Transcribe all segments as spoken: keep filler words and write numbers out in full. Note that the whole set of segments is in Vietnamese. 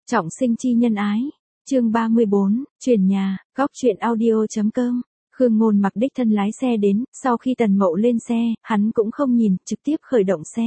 Trọng sinh chi nhân ái. Chương ba mươi bốn, chuyển nhà, góc truyện audio.com. Khương Ngôn mặc đích thân lái xe đến, sau khi Tần Mậu lên xe, hắn cũng không nhìn, trực tiếp khởi động xe.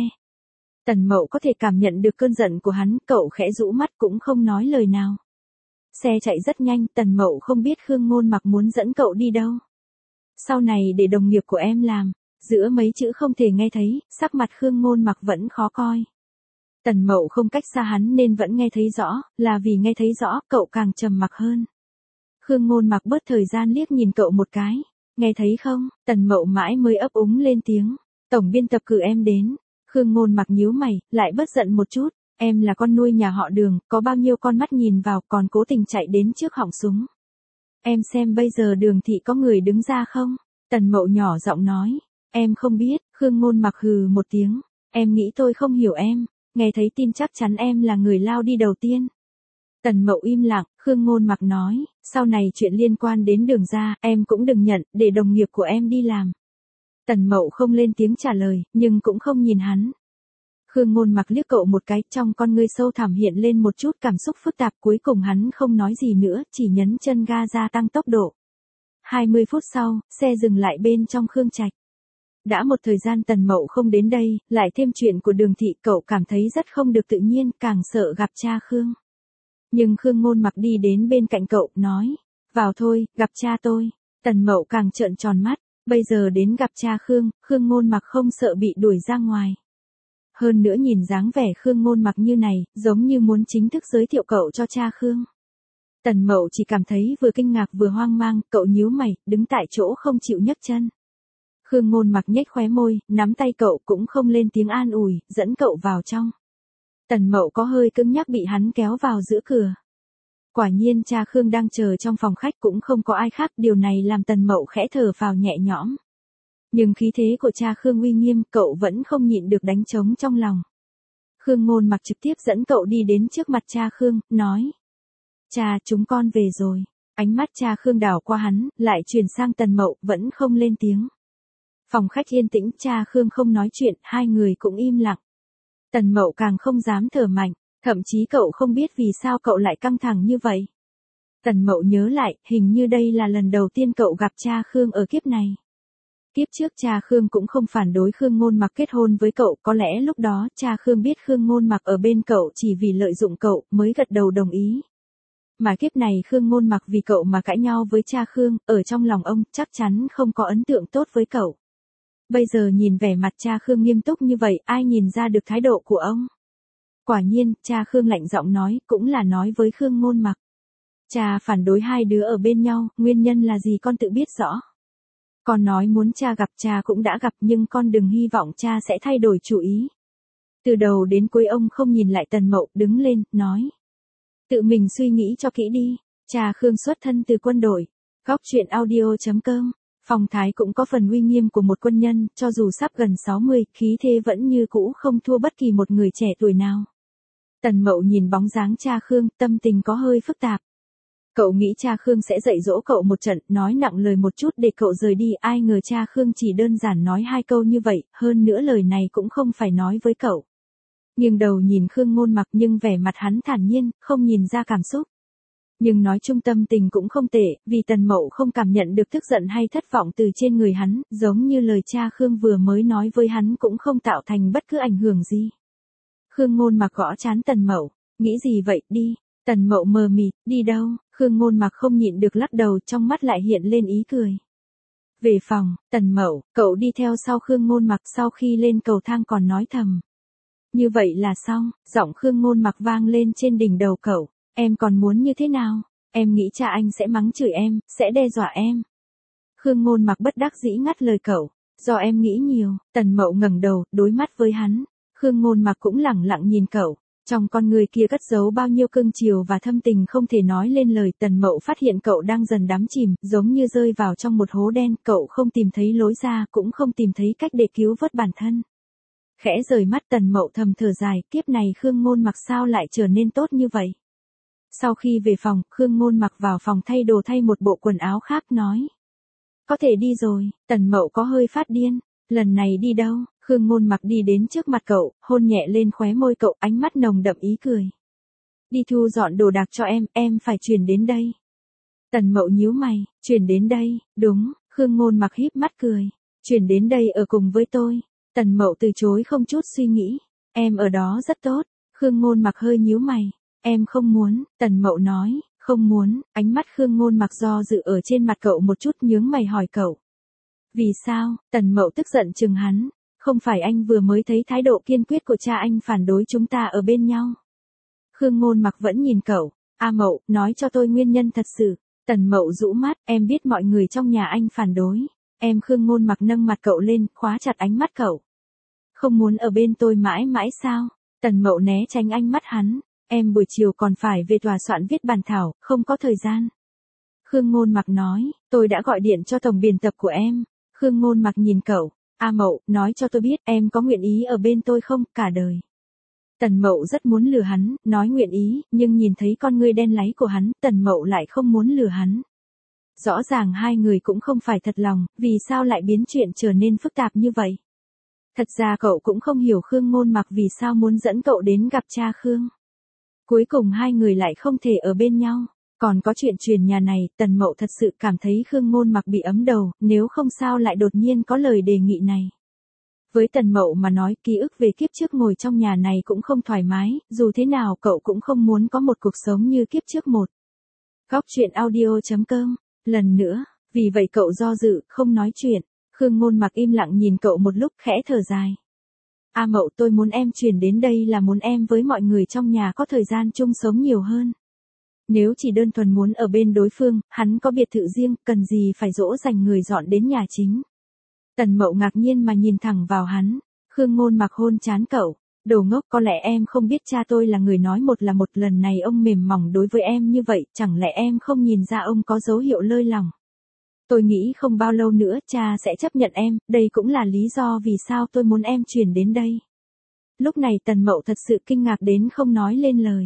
Tần Mậu có thể cảm nhận được cơn giận của hắn, cậu khẽ rũ mắt cũng không nói lời nào. Xe chạy rất nhanh, Tần Mậu không biết Khương Ngôn mặc muốn dẫn cậu đi đâu. Sau này để đồng nghiệp của em làm, giữa mấy chữ không thể nghe thấy, sắc mặt Khương Ngôn mặc vẫn khó coi. Tần Mậu không cách xa hắn nên vẫn nghe thấy rõ, là vì nghe thấy rõ, cậu càng trầm mặc hơn. Khương Ngôn mặc bớt thời gian liếc nhìn cậu một cái. Nghe thấy không? Tần Mậu mãi mới ấp úng lên tiếng. Tổng biên tập cử em đến. Khương Ngôn mặc nhíu mày, lại bớt giận một chút. Em là con nuôi nhà họ Đường, có bao nhiêu con mắt nhìn vào còn cố tình chạy đến trước họng súng. Em xem bây giờ Đường thị có người đứng ra không? Tần Mậu nhỏ giọng nói. Em không biết. Khương Ngôn mặc hừ một tiếng. Em nghĩ tôi không hiểu em. Nghe thấy tin chắc chắn em là người lao đi đầu tiên. Tần Mậu im lặng, Khương Ngôn mặc nói, sau này chuyện liên quan đến Đường ra, em cũng đừng nhận, để đồng nghiệp của em đi làm. Tần Mậu không lên tiếng trả lời, nhưng cũng không nhìn hắn. Khương Ngôn mặc liếc cậu một cái, trong con ngươi sâu thẳm hiện lên một chút cảm xúc phức tạp, cuối cùng hắn không nói gì nữa, chỉ nhấn chân ga gia tăng tốc độ. hai mươi phút sau, xe dừng lại bên trong Khương Trạch. Đã một thời gian Tần Mậu không đến đây, lại thêm chuyện của Đường thị, cậu cảm thấy rất không được tự nhiên, càng sợ gặp cha Khương. Nhưng Khương Ngôn mặc đi đến bên cạnh cậu, nói, vào thôi, gặp cha tôi. Tần Mậu càng trợn tròn mắt, bây giờ đến gặp cha Khương, Khương Ngôn mặc không sợ bị đuổi ra ngoài. Hơn nữa nhìn dáng vẻ Khương Ngôn mặc như này, giống như muốn chính thức giới thiệu cậu cho cha Khương. Tần Mậu chỉ cảm thấy vừa kinh ngạc vừa hoang mang, cậu nhíu mày, đứng tại chỗ không chịu nhấc chân. Khương Ngôn mặc nhếch khóe môi, nắm tay cậu cũng không lên tiếng an ủi, dẫn cậu vào trong. Tần Mậu có hơi cứng nhắc bị hắn kéo vào giữa cửa. Quả nhiên cha Khương đang chờ trong phòng khách, cũng không có ai khác, điều này làm Tần Mậu khẽ thở phào nhẹ nhõm. Nhưng khí thế của cha Khương uy nghiêm, cậu vẫn không nhịn được đánh trống trong lòng. Khương Ngôn mặc trực tiếp dẫn cậu đi đến trước mặt cha Khương, nói. Cha, chúng con về rồi. Ánh mắt cha Khương đảo qua hắn, lại chuyển sang Tần Mậu, vẫn không lên tiếng. Phòng khách yên tĩnh, cha Khương không nói chuyện, hai người cũng im lặng. Tần Mậu càng không dám thở mạnh, thậm chí cậu không biết vì sao cậu lại căng thẳng như vậy. Tần Mậu nhớ lại, hình như đây là lần đầu tiên cậu gặp cha Khương ở kiếp này. Kiếp trước cha Khương cũng không phản đối Khương Ngôn mặc kết hôn với cậu, có lẽ lúc đó cha Khương biết Khương Ngôn mặc ở bên cậu chỉ vì lợi dụng cậu, mới gật đầu đồng ý. Mà kiếp này Khương Ngôn mặc vì cậu mà cãi nhau với cha Khương, ở trong lòng ông chắc chắn không có ấn tượng tốt với cậu. Bây giờ nhìn vẻ mặt cha Khương nghiêm túc như vậy, ai nhìn ra được thái độ của ông? Quả nhiên, cha Khương lạnh giọng nói, cũng là nói với Khương Ngôn mặc. Cha phản đối hai đứa ở bên nhau, nguyên nhân là gì con tự biết rõ. Con nói muốn cha gặp, cha cũng đã gặp, nhưng con đừng hy vọng cha sẽ thay đổi chủ ý. Từ đầu đến cuối ông không nhìn lại Tần Mậu, đứng lên, nói. Tự mình suy nghĩ cho kỹ đi. Cha Khương xuất thân từ quân đội. Góc truyện audio.com. Phong thái cũng có phần uy nghiêm của một quân nhân, cho dù sắp gần sáu mươi, khí thế vẫn như cũ không thua bất kỳ một người trẻ tuổi nào. Tần Mậu nhìn bóng dáng cha Khương, tâm tình có hơi phức tạp. Cậu nghĩ cha Khương sẽ dạy dỗ cậu một trận, nói nặng lời một chút để cậu rời đi, ai ngờ cha Khương chỉ đơn giản nói hai câu như vậy, hơn nữa lời này cũng không phải nói với cậu. Nghiêng đầu nhìn Khương Ngôn mặc, nhưng vẻ mặt hắn thản nhiên, không nhìn ra cảm xúc. Nhưng nói chung tâm tình cũng không tệ, vì Tần Mậu không cảm nhận được tức giận hay thất vọng từ trên người hắn, giống như lời cha Khương vừa mới nói với hắn cũng không tạo thành bất cứ ảnh hưởng gì. Khương Ngôn mặc gõ trán Tần Mậu, nghĩ gì vậy, đi. Tần Mậu mờ mịt, đi đâu? Khương Ngôn mặc không nhịn được lắc đầu, trong mắt lại hiện lên ý cười. Về phòng, Tần Mậu, cậu đi theo sau Khương Ngôn mặc, sau khi lên cầu thang còn nói thầm. Như vậy là xong, giọng Khương Ngôn mặc vang lên trên đỉnh đầu cậu. Em còn muốn như thế nào? Em nghĩ cha anh sẽ mắng chửi em, sẽ đe dọa em. Khương Ngôn mặc bất đắc dĩ ngắt lời cậu. Do em nghĩ nhiều. Tần Mậu ngẩng đầu, đối mắt với hắn. Khương Ngôn mặc cũng lẳng lặng nhìn cậu. Trong con người kia cất giấu bao nhiêu cưng chiều và thâm tình không thể nói lên lời. Tần Mậu phát hiện cậu đang dần đắm chìm, giống như rơi vào trong một hố đen. Cậu không tìm thấy lối ra, cũng không tìm thấy cách để cứu vớt bản thân. Khẽ rời mắt, Tần Mậu thầm thở dài, kiếp này Khương Ngôn mặc sao lại trở nên tốt như vậy. Sau khi về phòng, Khương Ngôn mặc vào phòng thay đồ, thay một bộ quần áo khác, nói. Có thể đi rồi. Tần Mậu có hơi phát điên. Lần này đi đâu? Khương Ngôn mặc đi đến trước mặt cậu, hôn nhẹ lên khóe môi cậu, ánh mắt nồng đậm ý cười. đi thu dọn đồ đạc cho em, em phải chuyển đến đây. Tần Mậu nhíu mày, chuyển đến đây, đúng, Khương Ngôn Mặc híp mắt cười, chuyển đến đây ở cùng với tôi. Tần Mậu từ chối không chút suy nghĩ, em ở đó rất tốt. Khương Ngôn Mặc hơi nhíu mày, em không muốn. Tần Mậu nói, không muốn. Ánh mắt Khương Ngôn Mặc do dự ở trên mặt cậu một chút, nhướng mày hỏi cậu. Vì sao? Tần Mậu tức giận chừng hắn, không phải anh vừa mới thấy thái độ kiên quyết của cha anh phản đối chúng ta ở bên nhau. Khương Ngôn Mặc vẫn nhìn cậu, A Mậu, nói cho tôi nguyên nhân thật sự. Tần Mậu rũ mắt, em biết mọi người trong nhà anh phản đối. Em Khương Ngôn Mặc nâng mặt cậu lên, khóa chặt ánh mắt cậu. Không muốn ở bên tôi mãi mãi sao? Tần Mậu né tránh ánh mắt hắn, em buổi chiều còn phải về tòa soạn viết bản thảo, không có thời gian. Khương Ngôn Mặc nói, tôi đã gọi điện cho tổng biên tập của em. Khương Ngôn Mặc nhìn cậu, A Mậu, nói cho tôi biết em có nguyện ý ở bên tôi không, cả đời. Tần Mậu rất muốn lừa hắn, nói nguyện ý, nhưng nhìn thấy con ngươi đen láy của hắn, Tần Mậu lại không muốn lừa hắn. Rõ ràng hai người cũng không phải thật lòng, vì sao lại biến chuyện trở nên phức tạp như vậy? Thật ra cậu cũng không hiểu Khương Ngôn Mặc vì sao muốn dẫn cậu đến gặp cha Khương. Cuối cùng hai người lại không thể ở bên nhau. Còn có chuyện truyền nhà này, Tần Mậu thật sự cảm thấy Khương Ngôn Mặc bị ấm đầu, nếu không sao lại đột nhiên có lời đề nghị này. Với Tần Mậu mà nói, ký ức về kiếp trước ngồi trong nhà này cũng không thoải mái, dù thế nào cậu cũng không muốn có một cuộc sống như kiếp trước một. Góc truyện audio chấm com, lần nữa, vì vậy cậu do dự, không nói chuyện. Khương Ngôn Mặc im lặng nhìn cậu một lúc, khẽ thở dài. A Mậu, tôi muốn em chuyển đến đây là muốn em với mọi người trong nhà có thời gian chung sống nhiều hơn. Nếu chỉ đơn thuần muốn ở bên đối phương, hắn có biệt thự riêng, cần gì phải dỗ dành người dọn đến nhà chính. Tần Mậu ngạc nhiên mà nhìn thẳng vào hắn. Khương Ngôn Mặc hôn trán cậu. Đồ ngốc, có lẽ em không biết cha tôi là người nói một là một, lần này ông mềm mỏng đối với em như vậy, chẳng lẽ em không nhìn ra ông có dấu hiệu lơi lỏng. Tôi nghĩ không bao lâu nữa cha sẽ chấp nhận em, đây cũng là lý do vì sao tôi muốn em chuyển đến đây. Lúc này Tần Mậu thật sự kinh ngạc đến không nói lên lời.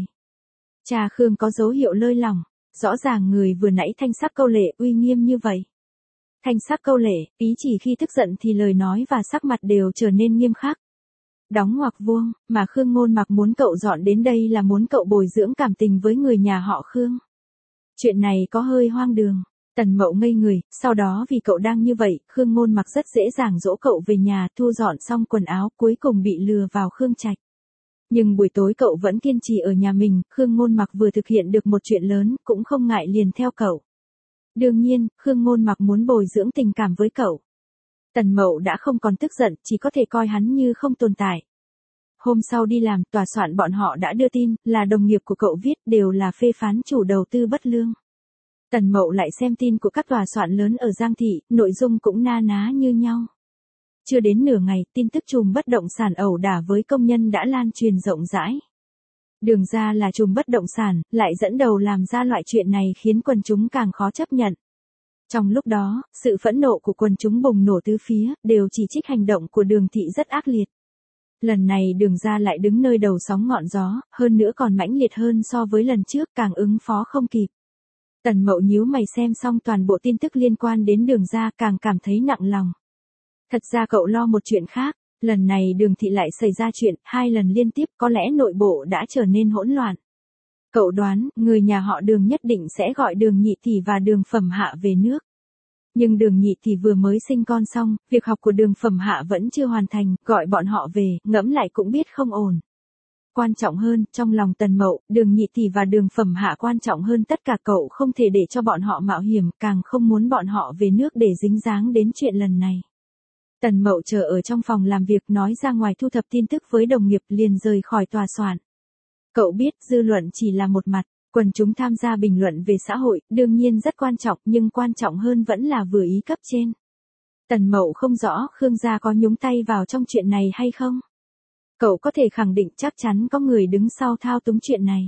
Cha Khương có dấu hiệu lơi lỏng, rõ ràng người vừa nãy thanh sắc câu lệ uy nghiêm như vậy. Thanh sắc câu lệ, ý chỉ khi tức giận thì lời nói và sắc mặt đều trở nên nghiêm khắc. Đóng ngoặc vuông, mà Khương Ngôn Mặc muốn cậu dọn đến đây là muốn cậu bồi dưỡng cảm tình với người nhà họ Khương. Chuyện này có hơi hoang đường. Tần Mậu ngây người, sau đó vì cậu đang như vậy, Khương Ngôn Mặc rất dễ dàng dỗ cậu về nhà, thu dọn xong quần áo, cuối cùng bị lừa vào Khương Trạch. Nhưng buổi tối cậu vẫn kiên trì ở nhà mình, Khương Ngôn Mặc vừa thực hiện được một chuyện lớn, cũng không ngại liền theo cậu. Đương nhiên, Khương Ngôn Mặc muốn bồi dưỡng tình cảm với cậu. Tần Mậu đã không còn tức giận, chỉ có thể coi hắn như không tồn tại. Hôm sau đi làm, tòa soạn bọn họ đã đưa tin, là đồng nghiệp của cậu viết, đều là phê phán chủ đầu tư bất lương. Tần Mậu lại xem tin của các tòa soạn lớn ở Giang Thị, nội dung cũng na ná như nhau. Chưa đến nửa ngày, tin tức trùm bất động sản ẩu đả với công nhân đã lan truyền rộng rãi. Đường ra là trùm bất động sản, lại dẫn đầu làm ra loại chuyện này khiến quần chúng càng khó chấp nhận. Trong lúc đó, sự phẫn nộ của quần chúng bùng nổ tứ phía, đều chỉ trích hành động của Đường Thị rất ác liệt. Lần này Đường ra lại đứng nơi đầu sóng ngọn gió, hơn nữa còn mãnh liệt hơn so với lần trước, càng ứng phó không kịp. Tần Mậu nhíu mày xem xong toàn bộ tin tức liên quan đến Đường ra, càng cảm thấy nặng lòng. Thật ra cậu lo một chuyện khác, lần này Đường Thị lại xảy ra chuyện, hai lần liên tiếp, có lẽ nội bộ đã trở nên hỗn loạn. Cậu đoán, người nhà họ Đường nhất định sẽ gọi Đường Nhị Tỷ và Đường Phẩm Hạ về nước. Nhưng Đường Nhị Tỷ vừa mới sinh con xong, việc học của Đường Phẩm Hạ vẫn chưa hoàn thành, gọi bọn họ về, ngẫm lại cũng biết không ổn. Quan trọng hơn, trong lòng Tần Mậu, Đường Nhị Tỷ và Đường Phẩm Hạ quan trọng hơn tất cả, cậu không thể để cho bọn họ mạo hiểm, càng không muốn bọn họ về nước để dính dáng đến chuyện lần này. Tần Mậu chờ ở trong phòng làm việc, nói ra ngoài thu thập tin tức với đồng nghiệp, liền rời khỏi tòa soạn. Cậu biết dư luận chỉ là một mặt, quần chúng tham gia bình luận về xã hội, đương nhiên rất quan trọng, nhưng quan trọng hơn vẫn là vừa ý cấp trên. Tần Mậu không rõ Khương gia có nhúng tay vào trong chuyện này hay không. Cậu có thể khẳng định chắc chắn có người đứng sau thao túng chuyện này.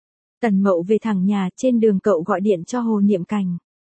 Tần Mậu về thẳng nhà, trên đường cậu gọi điện cho Hồ Niệm Cảnh.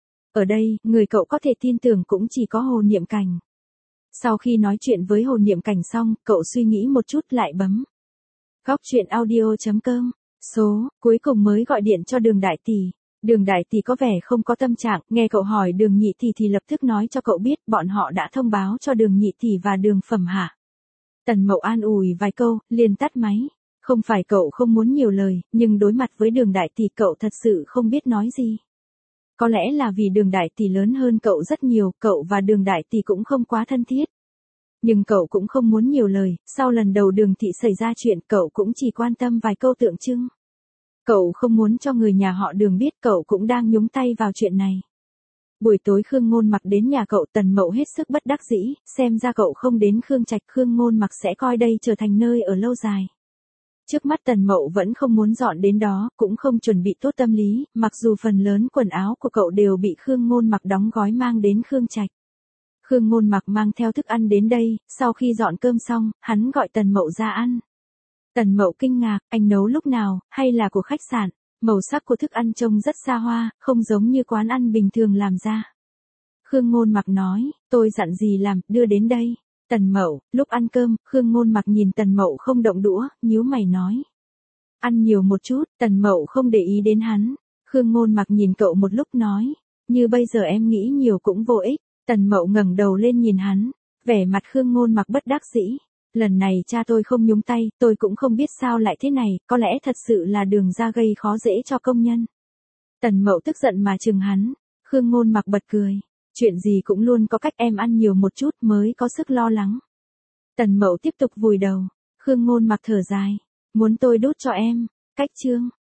Ở đây, người cậu có thể tin tưởng cũng chỉ có Hồ Niệm Cảnh. Sau khi nói chuyện với Hồ Niệm Cảnh xong, cậu suy nghĩ một chút lại bấm góc truyện audio chấm com, số, cuối cùng mới gọi điện cho Đường Đại Tỷ. Đường Đại Tỷ có vẻ không có tâm trạng, nghe cậu hỏi Đường Nhị Tỷ thì lập tức nói cho cậu biết bọn họ đã thông báo cho Đường Nhị Tỷ và Đường Phẩm Hạ. Tần Mậu an ủi vài câu, liền tắt máy. Không phải cậu không muốn nhiều lời, nhưng đối mặt với Đường đại tỷ cậu thật sự không biết nói gì. Có lẽ là vì Đường đại tỷ lớn hơn cậu rất nhiều, cậu và Đường đại tỷ cũng không quá thân thiết. Nhưng cậu cũng không muốn nhiều lời, sau lần đầu Đường thị xảy ra chuyện cậu cũng chỉ quan tâm vài câu tượng trưng. Cậu không muốn cho người nhà họ Đường biết cậu cũng đang nhúng tay vào chuyện này. Buổi tối Khương Ngôn Mặc đến nhà cậu, Tần Mậu hết sức bất đắc dĩ, xem ra cậu không đến Khương Trạch, Khương Ngôn Mặc sẽ coi đây trở thành nơi ở lâu dài. Trước mắt Tần Mậu vẫn không muốn dọn đến đó, cũng không chuẩn bị tốt tâm lý, mặc dù phần lớn quần áo của cậu đều bị Khương Ngôn Mặc đóng gói mang đến Khương Trạch. Khương Ngôn Mặc mang theo thức ăn đến đây, sau khi dọn cơm xong, hắn gọi Tần Mậu ra ăn. Tần Mậu kinh ngạc, anh nấu lúc nào, hay là của khách sạn? Màu sắc của thức ăn trông rất xa hoa, không giống như quán ăn bình thường làm ra. Khương Ngôn Mặc nói, tôi dặn gì làm, đưa đến đây. Tần Mậu, lúc ăn cơm, Khương Ngôn Mặc nhìn Tần Mậu không động đũa, nhíu mày nói. Ăn nhiều một chút, Tần Mậu không để ý đến hắn. Khương Ngôn Mặc nhìn cậu một lúc nói, như bây giờ em nghĩ nhiều cũng vô ích. Tần Mậu ngẩng đầu lên nhìn hắn, vẻ mặt Khương Ngôn Mặc bất đắc dĩ. Lần này cha tôi không nhúng tay, tôi cũng không biết sao lại thế này, có lẽ thật sự là Đường ra gây khó dễ cho công nhân. Tần Mậu tức giận mà chừng hắn, Khương Ngôn Mặc bật cười. Chuyện gì cũng luôn có cách, em ăn nhiều một chút mới có sức lo lắng. Tần Mậu tiếp tục vùi đầu, Khương Ngôn Mặc thở dài, muốn tôi đút cho em, cách chương.